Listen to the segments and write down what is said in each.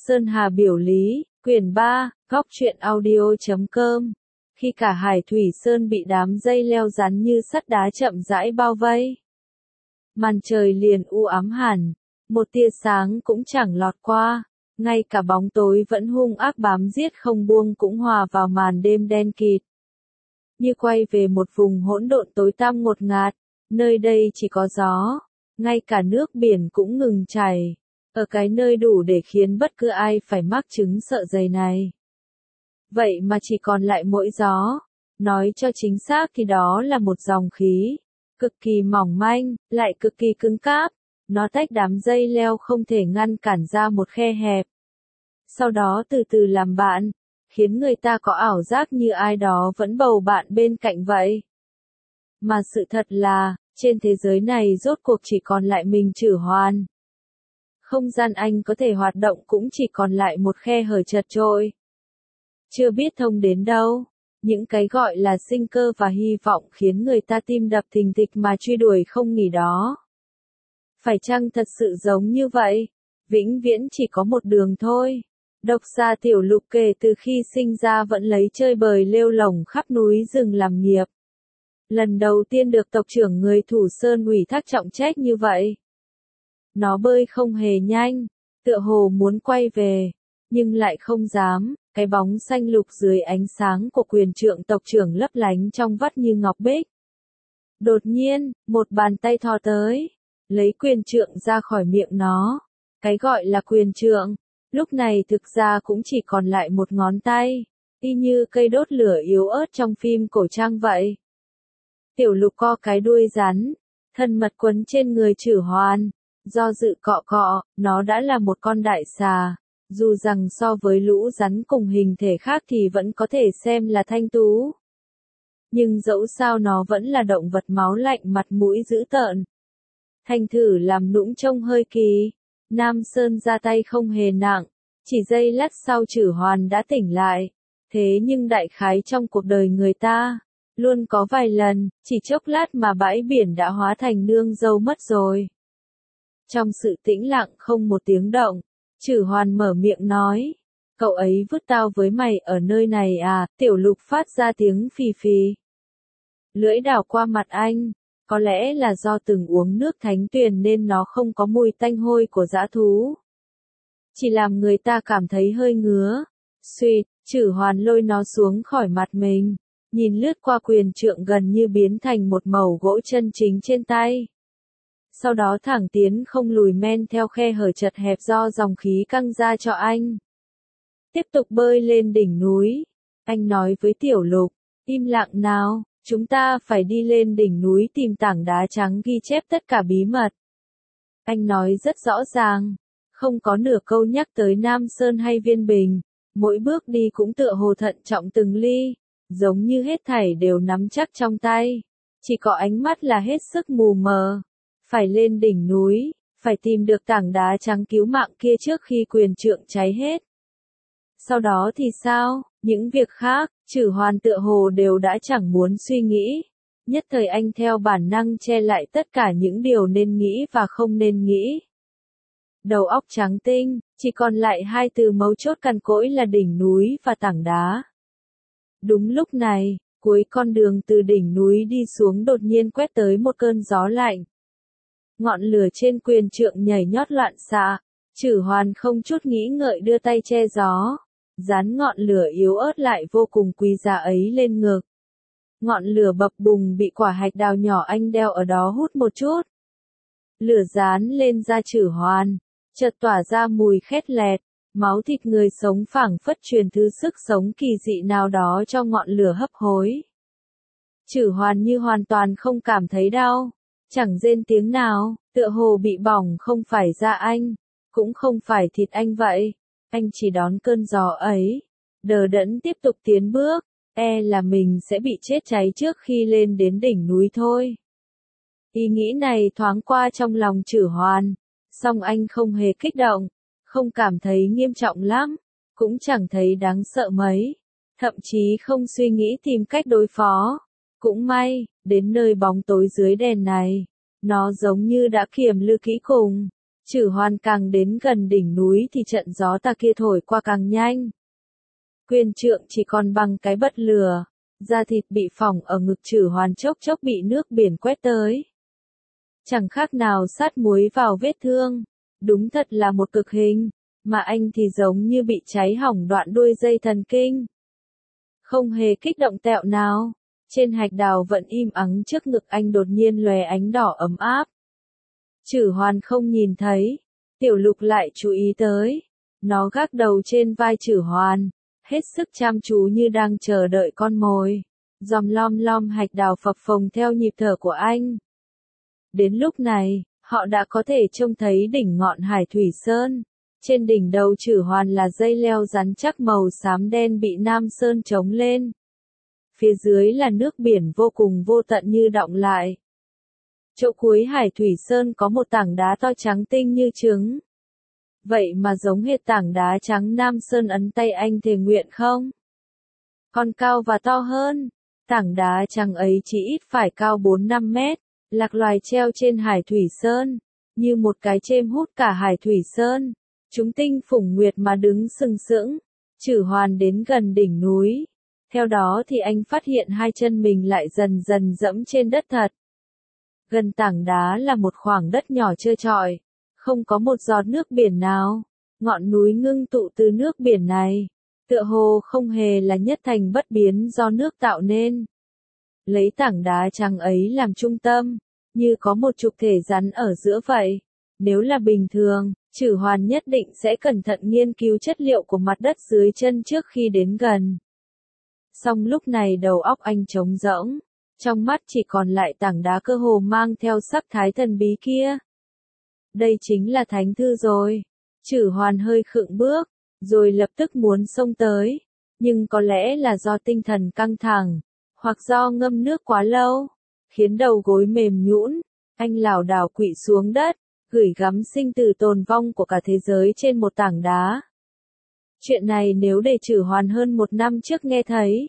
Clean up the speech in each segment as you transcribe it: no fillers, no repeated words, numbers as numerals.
Sơn Hà biểu lý, quyển 3, góc truyện audio.com. Khi cả Hải Thủy Sơn bị đám dây leo rắn như sắt đá chậm rãi bao vây, màn trời liền u ám hẳn, một tia sáng cũng chẳng lọt qua, ngay cả bóng tối vẫn hung ác bám giết không buông cũng hòa vào màn đêm đen kịt. Như quay về một vùng hỗn độn tối tăm ngột ngạt, nơi đây chỉ có gió, ngay cả nước biển cũng ngừng chảy, ở cái nơi đủ để khiến bất cứ ai phải mắc chứng sợ dày này. Vậy mà chỉ còn lại mỗi gió, nói cho chính xác thì đó là một dòng khí, cực kỳ mỏng manh, lại cực kỳ cứng cáp, nó tách đám dây leo không thể ngăn cản ra một khe hẹp. Sau đó từ từ làm bạn, khiến người ta có ảo giác như ai đó vẫn bầu bạn bên cạnh vậy. Mà sự thật là, trên thế giới này rốt cuộc chỉ còn lại mình Chử Hoan. Không gian anh có thể hoạt động cũng chỉ còn lại một khe hở chật chội. Chưa biết thông đến đâu, những cái gọi là sinh cơ và hy vọng khiến người ta tim đập thình thịch mà truy đuổi không nghỉ đó. Phải chăng thật sự giống như vậy? Vĩnh viễn chỉ có một đường thôi. Độc gia Tiểu Lục kể từ khi sinh ra vẫn lấy chơi bời lêu lổng khắp núi rừng làm nghiệp. Lần đầu tiên được tộc trưởng người Thủ Sơn ủy thác trọng trách như vậy. Nó bơi không hề nhanh, tựa hồ muốn quay về, nhưng lại không dám, cái bóng xanh lục dưới ánh sáng của quyền trượng tộc trưởng lấp lánh trong vắt như ngọc bích. Đột nhiên, một bàn tay thò tới, lấy quyền trượng ra khỏi miệng nó. Cái gọi là quyền trượng, lúc này thực ra cũng chỉ còn lại một ngón tay, y như cây đốt lửa yếu ớt trong phim cổ trang vậy. Tiểu Lục co cái đuôi rắn, thân mật quấn trên người Chử Hoan, do dự cọ cọ, nó đã là một con đại xà, dù rằng so với lũ rắn cùng hình thể khác thì vẫn có thể xem là thanh tú. Nhưng dẫu sao nó vẫn là động vật máu lạnh mặt mũi dữ tợn. Thành thử làm nũng trông hơi kỳ, Nam Sơn ra tay không hề nặng, chỉ giây lát sau Chử Hoan đã tỉnh lại, thế nhưng đại khái trong cuộc đời người ta, luôn có vài lần, chỉ chốc lát mà bãi biển đã hóa thành nương dâu mất rồi. Trong sự tĩnh lặng không một tiếng động, Chử Hoan mở miệng nói, cậu ấy vứt tao với mày ở nơi này à? Tiểu Lục phát ra tiếng phì phì. Lưỡi đảo qua mặt anh, có lẽ là do từng uống nước thánh tuyền nên nó không có mùi tanh hôi của dã thú. Chỉ làm người ta cảm thấy hơi ngứa. Suýt, Chử Hoan lôi nó xuống khỏi mặt mình, nhìn lướt qua quyền trượng gần như biến thành một mẩu gỗ chân chính trên tay. Sau đó thẳng tiến không lùi men theo khe hở chật hẹp do dòng khí căng ra cho anh. Tiếp tục bơi lên đỉnh núi. Anh nói với Tiểu Lục, im lặng nào, chúng ta phải đi lên đỉnh núi tìm tảng đá trắng ghi chép tất cả bí mật. Anh nói rất rõ ràng, không có nửa câu nhắc tới Nam Sơn hay Viên Bình, mỗi bước đi cũng tựa hồ thận trọng từng ly, giống như hết thảy đều nắm chắc trong tay, chỉ có ánh mắt là hết sức mù mờ. Phải lên đỉnh núi, phải tìm được tảng đá trắng cứu mạng kia trước khi quyền trượng cháy hết. Sau đó thì sao? Những việc khác, Chử Hoan tựa hồ đều đã chẳng muốn suy nghĩ. Nhất thời anh theo bản năng che lại tất cả những điều nên nghĩ và không nên nghĩ. Đầu óc trắng tinh, chỉ còn lại hai từ mấu chốt cằn cỗi là đỉnh núi và tảng đá. Đúng lúc này, cuối con đường từ đỉnh núi đi xuống đột nhiên quét tới một cơn gió lạnh. Ngọn lửa trên quyền trượng nhảy nhót loạn xạ, Chử Hoan không chút nghĩ ngợi đưa tay che gió, dán ngọn lửa yếu ớt lại vô cùng quý giá ấy lên ngực. Ngọn lửa bập bùng bị quả hạch đào nhỏ anh đeo ở đó hút một chút. Lửa dán lên da Chử Hoan, chợt tỏa ra mùi khét lẹt, máu thịt người sống phảng phất truyền thứ sức sống kỳ dị nào đó cho ngọn lửa hấp hối. Chử Hoan như hoàn toàn không cảm thấy đau. Chẳng rên tiếng nào, tựa hồ bị bỏng không phải da anh, cũng không phải thịt anh vậy. Anh chỉ đón cơn gió ấy, đờ đẫn tiếp tục tiến bước, là mình sẽ bị chết cháy trước khi lên đến đỉnh núi thôi. Ý nghĩ này thoáng qua trong lòng Chử Hoan, song anh không hề kích động, không cảm thấy nghiêm trọng lắm, cũng chẳng thấy đáng sợ mấy, thậm chí không suy nghĩ tìm cách đối phó. Cũng may, đến nơi bóng tối dưới đèn này, nó giống như đã kiềm lư kỹ cùng, Chử Hoan càng đến gần đỉnh núi thì trận gió tà kia thổi qua càng nhanh. Quyền trượng chỉ còn bằng cái bật lửa, da thịt bị phỏng ở ngực Chử Hoan chốc chốc bị nước biển quét tới. Chẳng khác nào sát muối vào vết thương, đúng thật là một cực hình, mà anh thì giống như bị cháy hỏng đoạn đuôi dây thần kinh. Không hề kích động tẹo nào, trên hạch đào vẫn im ắng trước ngực anh đột nhiên lóe ánh đỏ ấm áp. Chử Hoan không nhìn thấy, Tiểu Lục lại chú ý tới, nó gác đầu trên vai Chử Hoan, hết sức chăm chú như đang chờ đợi con mồi, dòm lom lom hạch đào phập phồng theo nhịp thở của anh. Đến lúc này, họ đã có thể trông thấy đỉnh ngọn Hải Thủy Sơn. Trên đỉnh đầu Chử Hoan là dây leo rắn chắc màu xám đen bị Nam Sơn chống lên. Phía dưới là nước biển vô cùng vô tận như đọng lại. Chỗ cuối Hải Thủy Sơn có một tảng đá to trắng tinh như trứng. Vậy mà giống hệt tảng đá trắng Nam Sơn ấn tay anh thề nguyện không? Còn cao và to hơn, tảng đá trắng ấy chỉ ít phải cao 4-5 mét, lạc loài treo trên Hải Thủy Sơn, như một cái chêm hút cả Hải Thủy Sơn. Chúng tinh phủng nguyệt mà đứng sừng sững. Chử Hoan đến gần đỉnh núi. Theo đó thì anh phát hiện hai chân mình lại dần dần dẫm trên đất thật. Gần tảng đá là một khoảng đất nhỏ trơ trọi, không có một giọt nước biển nào. Ngọn núi ngưng tụ từ nước biển này, tựa hồ không hề là nhất thành bất biến do nước tạo nên. Lấy tảng đá trắng ấy làm trung tâm, như có một trục thể rắn ở giữa vậy. Nếu là bình thường, Chử Hoan nhất định sẽ cẩn thận nghiên cứu chất liệu của mặt đất dưới chân trước khi đến gần. Song lúc này đầu óc anh trống rỗng, trong mắt chỉ còn lại tảng đá cơ hồ mang theo sắc thái thần bí kia. Đây chính là thánh thư rồi. Chử Hoan hơi khựng bước, rồi lập tức muốn xông tới, nhưng có lẽ là do tinh thần căng thẳng, hoặc do ngâm nước quá lâu, khiến đầu gối mềm nhũn, anh lảo đảo quỵ xuống đất, gửi gắm sinh tử tồn vong của cả thế giới trên một tảng đá. Chuyện này nếu để Chử Hoan hơn 1 năm trước nghe thấy,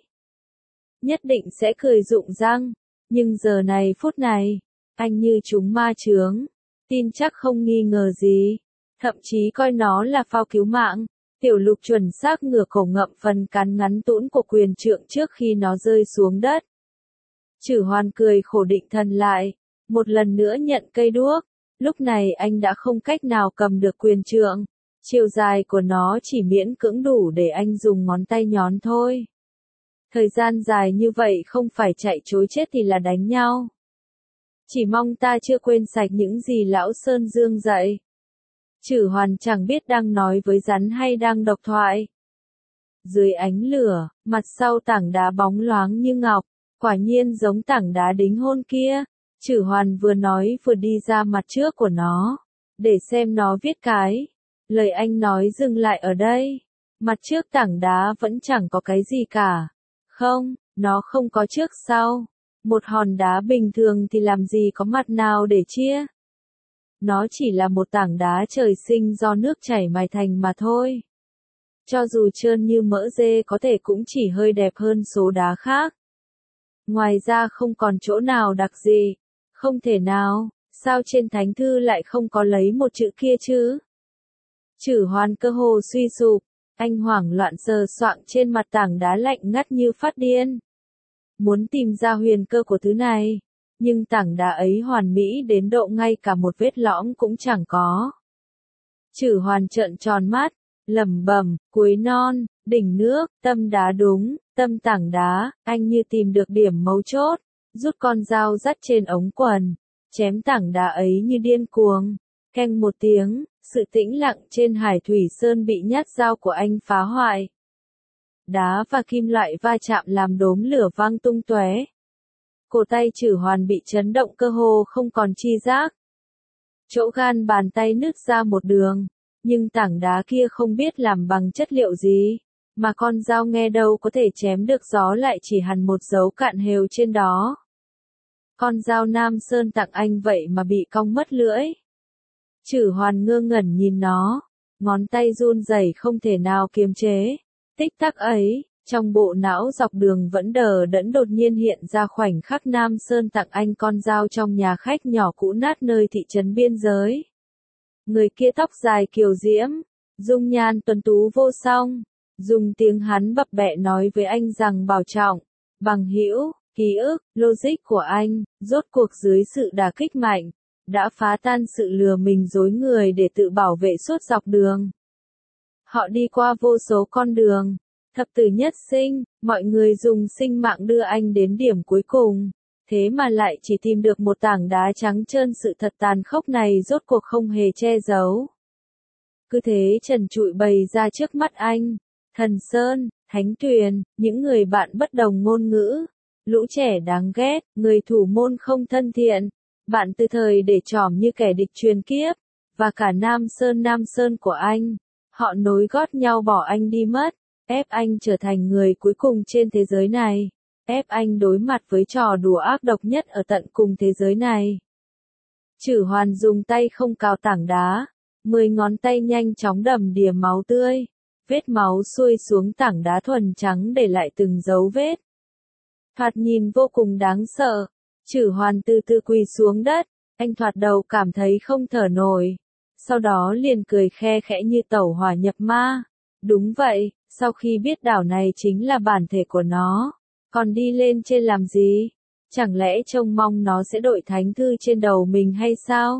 nhất định sẽ cười rụng răng, nhưng giờ này phút này, anh như trúng ma chướng, tin chắc không nghi ngờ gì, thậm chí coi nó là phao cứu mạng. Tiểu Lục chuẩn xác ngửa cổ ngậm phần cắn ngắn tũn của quyền trượng trước khi nó rơi xuống đất. Chử Hoan cười khổ định thần lại, một lần nữa nhận cây đuốc. Lúc này anh đã không cách nào cầm được quyền trượng, chiều dài của nó chỉ miễn cưỡng đủ để anh dùng ngón tay nhón thôi. Thời gian dài như vậy không phải chạy trối chết thì là đánh nhau. Chỉ mong ta chưa quên sạch những gì lão Sơn Dương dạy. Chử Hoan chẳng biết đang nói với rắn hay đang độc thoại. Dưới ánh lửa, mặt sau tảng đá bóng loáng như ngọc, quả nhiên giống tảng đá đính hôn kia. Chử Hoan vừa nói vừa đi ra mặt trước của nó, để xem nó viết cái. Lời anh nói dừng lại ở đây. Mặt trước tảng đá vẫn chẳng có cái gì cả. Không, nó không có trước sau. Một hòn đá bình thường thì làm gì có mặt nào để chia. Nó chỉ là một tảng đá trời sinh do nước chảy mài thành mà thôi. Cho dù trơn như mỡ dê có thể cũng chỉ hơi đẹp hơn số đá khác. Ngoài ra không còn chỗ nào đặc gì. Không thể nào, sao trên thánh thư lại không có lấy một chữ kia chứ? Chử Hoan cơ hồ suy sụp, anh hoảng loạn sờ soạng trên mặt tảng đá lạnh ngắt như phát điên. Muốn tìm ra huyền cơ của thứ này, nhưng tảng đá ấy hoàn mỹ đến độ ngay cả một vết lõm cũng chẳng có. Chử Hoan trợn tròn mắt, lẩm bẩm, cuối non, đỉnh nước, tâm đá đúng, tâm tảng đá, anh như tìm được điểm mấu chốt. Rút con dao dắt trên ống quần, chém tảng đá ấy như điên cuồng. Keng một tiếng, sự tĩnh lặng trên Hải Thủy Sơn bị nhát dao của anh phá hoại. Đá và kim loại va chạm làm đốm lửa văng tung tóe. Cổ tay Chử Hoan bị chấn động cơ hồ không còn chi giác. Chỗ gan bàn tay nứt ra một đường, nhưng tảng đá kia không biết làm bằng chất liệu gì. Mà con dao nghe đâu có thể chém được gió lại chỉ hằn một dấu cạn hều trên đó. Con dao Nam Sơn tặng anh vậy mà bị cong mất lưỡi. Chử Hoan ngơ ngẩn nhìn nó, ngón tay run rẩy không thể nào kiềm chế. Tích tắc ấy, trong bộ não dọc đường vẫn đờ đẫn đột nhiên hiện ra khoảnh khắc Nam Sơn tặng anh con dao trong nhà khách nhỏ cũ nát nơi thị trấn biên giới. Người kia tóc dài kiều diễm, dung nhan tuấn tú vô song, dùng tiếng hắn bập bẹ nói với anh rằng bảo trọng, bằng hữu, ký ức, logic của anh, rốt cuộc dưới sự đả kích mạnh, đã phá tan sự lừa mình dối người để tự bảo vệ suốt dọc đường. Họ đi qua vô số con đường, thập tử nhất sinh, mọi người dùng sinh mạng đưa anh đến điểm cuối cùng. Thế mà lại chỉ tìm được một tảng đá trắng trơn, sự thật tàn khốc này rốt cuộc không hề che giấu. Cứ thế trần trụi bày ra trước mắt anh, Thần Sơn, Thánh Tuyền, những người bạn bất đồng ngôn ngữ, lũ trẻ đáng ghét, người thủ môn không thân thiện, bạn từ thời để trỏm như kẻ địch truyền kiếp, và cả Nam Sơn của anh. Họ nối gót nhau bỏ anh đi mất, ép anh trở thành người cuối cùng trên thế giới này. Ép anh đối mặt với trò đùa ác độc nhất ở tận cùng thế giới này. Chử Hoàn dùng tay không cào tảng đá, 10 ngón tay nhanh chóng đầm đìa máu tươi, vết máu xuôi xuống tảng đá thuần trắng để lại từng dấu vết. Thoạt nhìn vô cùng đáng sợ, Chử Hoàn từ từ quỳ xuống đất, anh thoạt đầu cảm thấy không thở nổi, sau đó liền cười khe khẽ như tẩu hỏa nhập ma. Đúng vậy, sau khi biết đảo này chính là bản thể của nó. Còn đi lên trên làm gì? Chẳng lẽ trông mong nó sẽ đội thánh thư trên đầu mình hay sao?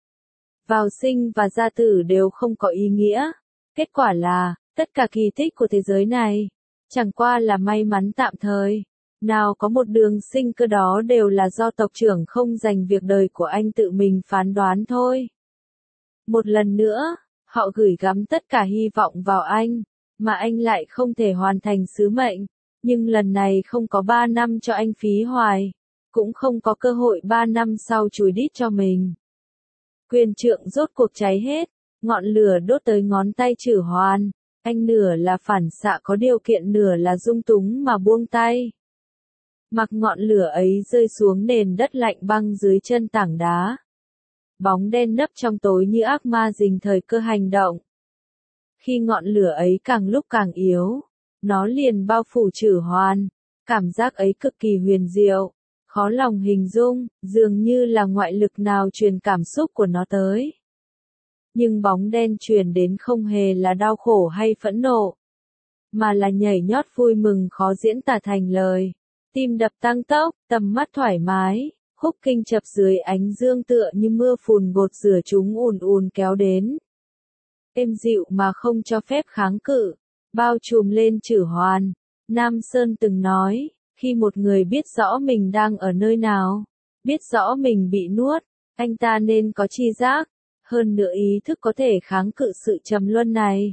Vào sinh và ra tử đều không có ý nghĩa. Kết quả là, tất cả kỳ tích của thế giới này, chẳng qua là may mắn tạm thời. Nào có một đường sinh cơ, đó đều là do tộc trưởng không dành việc đời của anh tự mình phán đoán thôi. Một lần nữa, họ gửi gắm tất cả hy vọng vào anh, mà anh lại không thể hoàn thành sứ mệnh. Nhưng lần này không có 3 năm cho anh phí hoài, cũng không có cơ hội 3 năm sau chùi đít cho mình. Quyền trượng rốt cuộc cháy hết, ngọn lửa đốt tới ngón tay Chử Hoàn, anh nửa là phản xạ có điều kiện, nửa là dung túng mà buông tay. Mặc ngọn lửa ấy rơi xuống nền đất lạnh băng dưới chân tảng đá. Bóng đen nấp trong tối như ác ma rình thời cơ hành động. Khi ngọn lửa ấy càng lúc càng yếu, nó liền bao phủ Chử Hoàn, cảm giác ấy cực kỳ huyền diệu, khó lòng hình dung, dường như là ngoại lực nào truyền cảm xúc của nó tới. Nhưng bóng đen truyền đến không hề là đau khổ hay phẫn nộ, mà là nhảy nhót vui mừng khó diễn tả thành lời. Tim đập tăng tốc, tầm mắt thoải mái, húc kinh chập dưới ánh dương tựa như mưa phùn gột rửa chúng ùn ùn kéo đến. Êm dịu mà không cho phép kháng cự, bao trùm lên Chử Hoàn. Nam Sơn từng nói, khi một người biết rõ mình đang ở nơi nào, biết rõ mình bị nuốt, anh ta nên có tri giác, hơn nữa ý thức có thể kháng cự sự trầm luân này.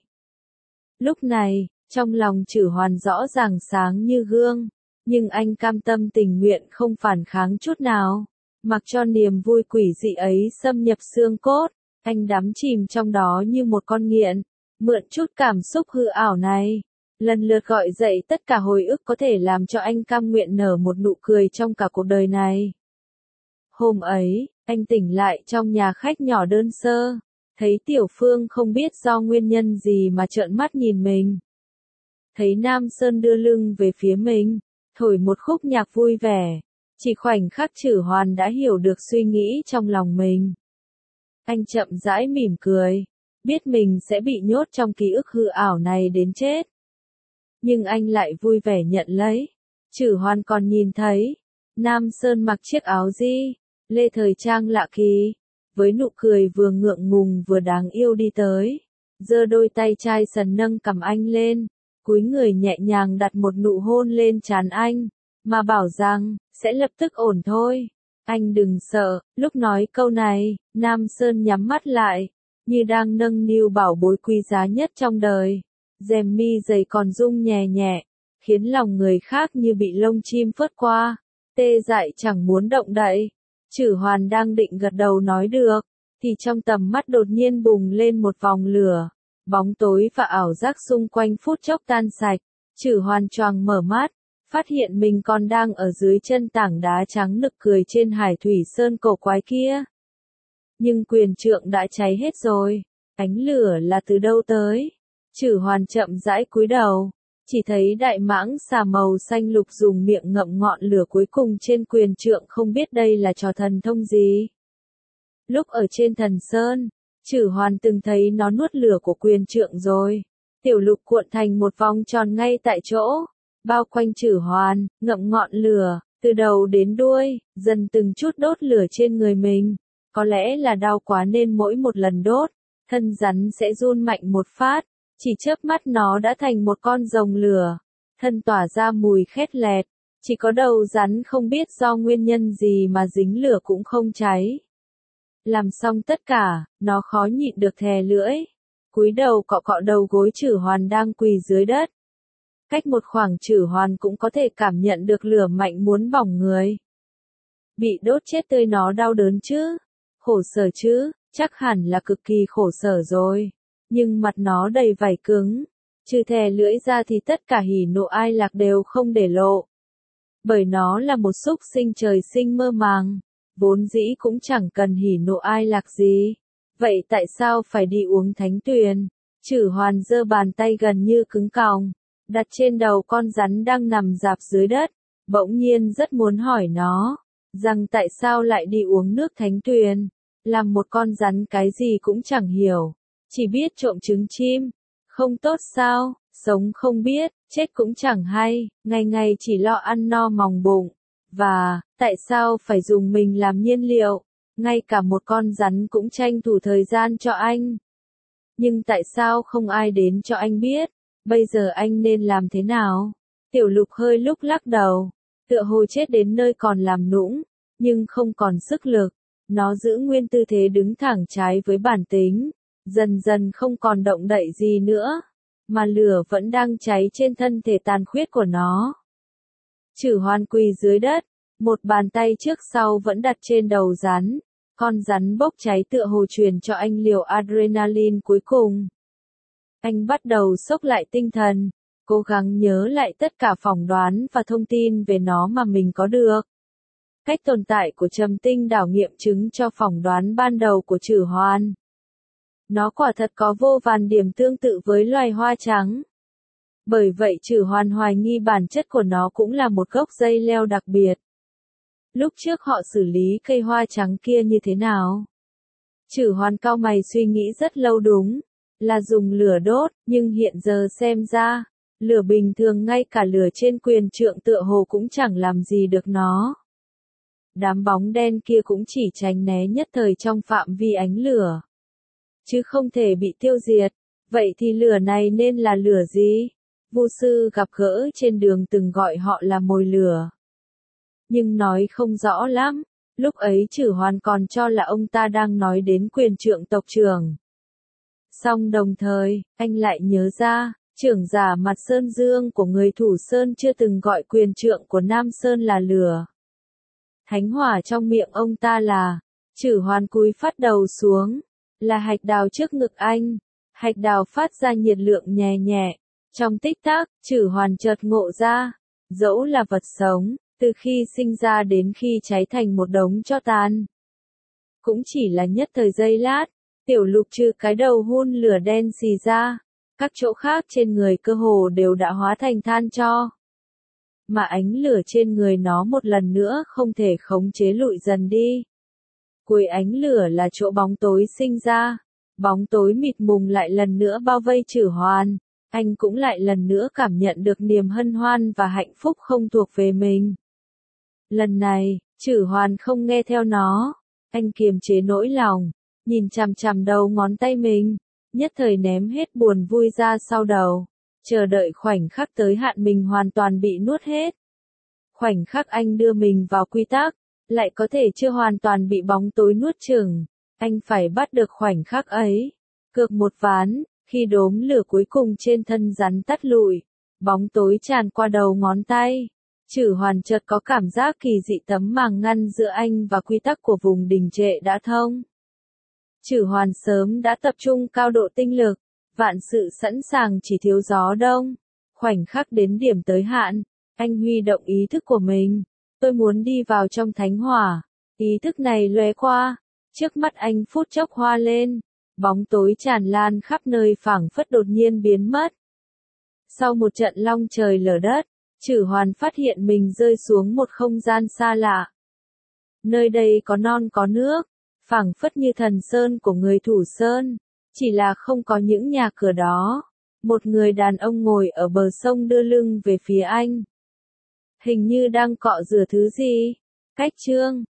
Lúc này, trong lòng Chử Hoàn rõ ràng sáng như gương, nhưng anh cam tâm tình nguyện không phản kháng chút nào, mặc cho niềm vui quỷ dị ấy xâm nhập xương cốt, anh đắm chìm trong đó như một con nghiện, mượn chút cảm xúc hư ảo này, lần lượt gọi dậy tất cả hồi ức có thể làm cho anh cam nguyện nở một nụ cười trong cả cuộc đời này. Hôm ấy, anh tỉnh lại trong nhà khách nhỏ đơn sơ, thấy Tiểu Phương không biết do nguyên nhân gì mà trợn mắt nhìn mình. Thấy Nam Sơn đưa lưng về phía mình, thổi một khúc nhạc vui vẻ, chỉ khoảnh khắc Chử Hoàn đã hiểu được suy nghĩ trong lòng mình. Anh chậm rãi mỉm cười, biết mình sẽ bị nhốt trong ký ức hư ảo này đến chết. Nhưng anh lại vui vẻ nhận lấy. Chử Hoàn còn nhìn thấy, Nam Sơn mặc chiếc áo di, lê thời trang lạ kỳ, với nụ cười vừa ngượng ngùng vừa đáng yêu đi tới, giơ đôi tay chai sần nâng cầm anh lên, cúi người nhẹ nhàng đặt một nụ hôn lên trán anh, mà bảo rằng, sẽ lập tức ổn thôi. Anh đừng sợ. Lúc nói câu này, Nam Sơn nhắm mắt lại, như đang nâng niu bảo bối quý giá nhất trong đời. Rèm mi dày còn rung nhẹ nhẹ, khiến lòng người khác như bị lông chim phớt qua, tê dại chẳng muốn động đậy. Chử Hoàn đang định gật đầu nói được, thì trong tầm mắt đột nhiên bùng lên một vòng lửa, bóng tối và ảo giác xung quanh phút chốc tan sạch. Chử Hoàn choàng mở mắt, phát hiện mình còn đang ở dưới chân tảng đá trắng nực cười trên Hải Thủy Sơn cổ quái kia. Nhưng quyền trượng đã cháy hết rồi, ánh lửa là từ đâu tới? Chử Hoàn chậm rãi cúi đầu, chỉ thấy đại mãng xà màu xanh lục dùng miệng ngậm ngọn lửa cuối cùng trên quyền trượng, không biết đây là trò thần thông gì. Lúc ở trên Thần Sơn, Chử Hoàn từng thấy nó nuốt lửa của quyền trượng rồi. Tiểu Lục cuộn thành một vòng tròn ngay tại chỗ, bao quanh Chử Hoàn, ngậm ngọn lửa, từ đầu đến đuôi, dần từng chút đốt lửa trên người mình. Có lẽ là đau quá nên mỗi một lần đốt, thân rắn sẽ run mạnh một phát, chỉ chớp mắt nó đã thành một con rồng lửa, thân tỏa ra mùi khét lẹt, chỉ có đầu rắn không biết do nguyên nhân gì mà dính lửa cũng không cháy. Làm xong tất cả, nó khó nhịn được thè lưỡi, cúi đầu cọ cọ đầu gối Chử Hoàn đang quỳ dưới đất. Cách một khoảng Chử Hoàn cũng có thể cảm nhận được lửa mạnh muốn bỏng người. Bị đốt chết tươi nó đau đớn chứ? Khổ sở chứ? Chắc hẳn là cực kỳ khổ sở rồi. Nhưng mặt nó đầy vảy cứng. Trừ thè lưỡi ra thì tất cả hỉ nộ ai lạc đều không để lộ. Bởi nó là một súc sinh trời sinh mơ màng. Vốn dĩ cũng chẳng cần hỉ nộ ai lạc gì. Vậy tại sao phải đi uống thánh tuyền? Chử Hoàn giơ bàn tay gần như cứng còng, đặt trên đầu con rắn đang nằm rạp dưới đất. Bỗng nhiên rất muốn hỏi nó, rằng tại sao lại đi uống nước thánh tuyền. Làm một con rắn cái gì cũng chẳng hiểu, chỉ biết trộm trứng chim. Không tốt sao, sống không biết, chết cũng chẳng hay, ngày ngày chỉ lo ăn no mòng bụng. Và, tại sao phải dùng mình làm nhiên liệu? Ngay cả một con rắn cũng tranh thủ thời gian cho anh. Nhưng tại sao không ai đến cho anh biết? Bây giờ anh nên làm thế nào? Tiểu Lục hơi lúc lắc đầu, tựa hồ chết đến nơi còn làm nũng, nhưng không còn sức lực. Nó giữ nguyên tư thế đứng thẳng trái với bản tính, dần dần không còn động đậy gì nữa, mà lửa vẫn đang cháy trên thân thể tàn khuyết của nó. Chử Hoàn quỳ dưới đất, một bàn tay trước sau vẫn đặt trên đầu rắn. Con rắn bốc cháy tựa hồ truyền cho anh liều adrenaline cuối cùng. Anh bắt đầu xốc lại tinh thần, cố gắng nhớ lại tất cả phỏng đoán và thông tin về nó mà mình có được. Cách tồn tại của trầm tinh đảo nghiệm chứng cho phỏng đoán ban đầu của Chử Hoàn. Nó quả thật có vô vàn điểm tương tự với loài hoa trắng. Bởi vậy Chử Hoàn hoài nghi bản chất của nó cũng là một gốc dây leo đặc biệt. Lúc trước họ xử lý cây hoa trắng kia như thế nào? Chử Hoàn cau mày suy nghĩ rất lâu, đúng là dùng lửa đốt, nhưng hiện giờ xem ra, lửa bình thường ngay cả lửa trên quyền trượng tựa hồ cũng chẳng làm gì được nó. Đám bóng đen kia cũng chỉ tránh né nhất thời trong phạm vi ánh lửa, chứ không thể bị tiêu diệt. Vậy thì lửa này nên là lửa gì? Vu sư gặp gỡ trên đường từng gọi họ là mồi lửa, nhưng nói không rõ lắm. Lúc ấy Chử Hoàn còn cho là ông ta đang nói đến quyền trượng tộc trưởng. Song đồng thời, anh lại nhớ ra, trưởng giả Mặt Sơn Dương của người Thủ Sơn chưa từng gọi quyền trượng của Nam Sơn là lửa. Thánh hỏa trong miệng ông ta là, Chử Hoàn cúi phát đầu xuống, là hạch đào trước ngực anh. Hạch đào phát ra nhiệt lượng nhẹ nhẹ. Trong tích tắc, Chử Hoàn chợt ngộ ra, dẫu là vật sống, từ khi sinh ra đến khi cháy thành một đống tro tàn, cũng chỉ là nhất thời giây lát. Tiểu Lục trừ cái đầu hun lửa đen xì ra, các chỗ khác trên người cơ hồ đều đã hóa thành than tro. Mà ánh lửa trên người nó một lần nữa không thể khống chế lụi dần đi. Cuối ánh lửa là chỗ bóng tối sinh ra. Bóng tối mịt mùng lại lần nữa bao vây Chử Hoàn. Anh cũng lại lần nữa cảm nhận được niềm hân hoan và hạnh phúc không thuộc về mình. Lần này, Chử Hoàn không nghe theo nó. Anh kiềm chế nỗi lòng, nhìn chằm chằm đầu ngón tay mình, nhất thời ném hết buồn vui ra sau đầu, chờ đợi khoảnh khắc tới hạn mình hoàn toàn bị nuốt hết. Khoảnh khắc anh đưa mình vào quy tắc, lại có thể chưa hoàn toàn bị bóng tối nuốt chửng. Anh phải bắt được khoảnh khắc ấy. Cược một ván, khi đốm lửa cuối cùng trên thân rắn tắt lụi, bóng tối tràn qua đầu ngón tay. Chử Hoàn chợt có cảm giác kỳ dị, tấm màng ngăn giữa anh và quy tắc của vùng đình trệ đã thông. Chử Hoàn sớm đã tập trung cao độ tinh lực, vạn sự sẵn sàng chỉ thiếu gió đông. Khoảnh khắc đến điểm tới hạn, anh huy động ý thức của mình. Tôi muốn đi vào trong thánh hỏa. Ý thức này lóe qua, trước mắt anh phút chốc hoa lên, bóng tối tràn lan khắp nơi phảng phất đột nhiên biến mất. Sau một trận long trời lở đất, Chử Hoàn phát hiện mình rơi xuống một không gian xa lạ. Nơi đây có non có nước, phảng phất như thần sơn của người thủ sơn, chỉ là không có những nhà cửa đó. Một người đàn ông ngồi ở bờ sông đưa lưng về phía anh. Hình như đang cọ rửa thứ gì. Cách chương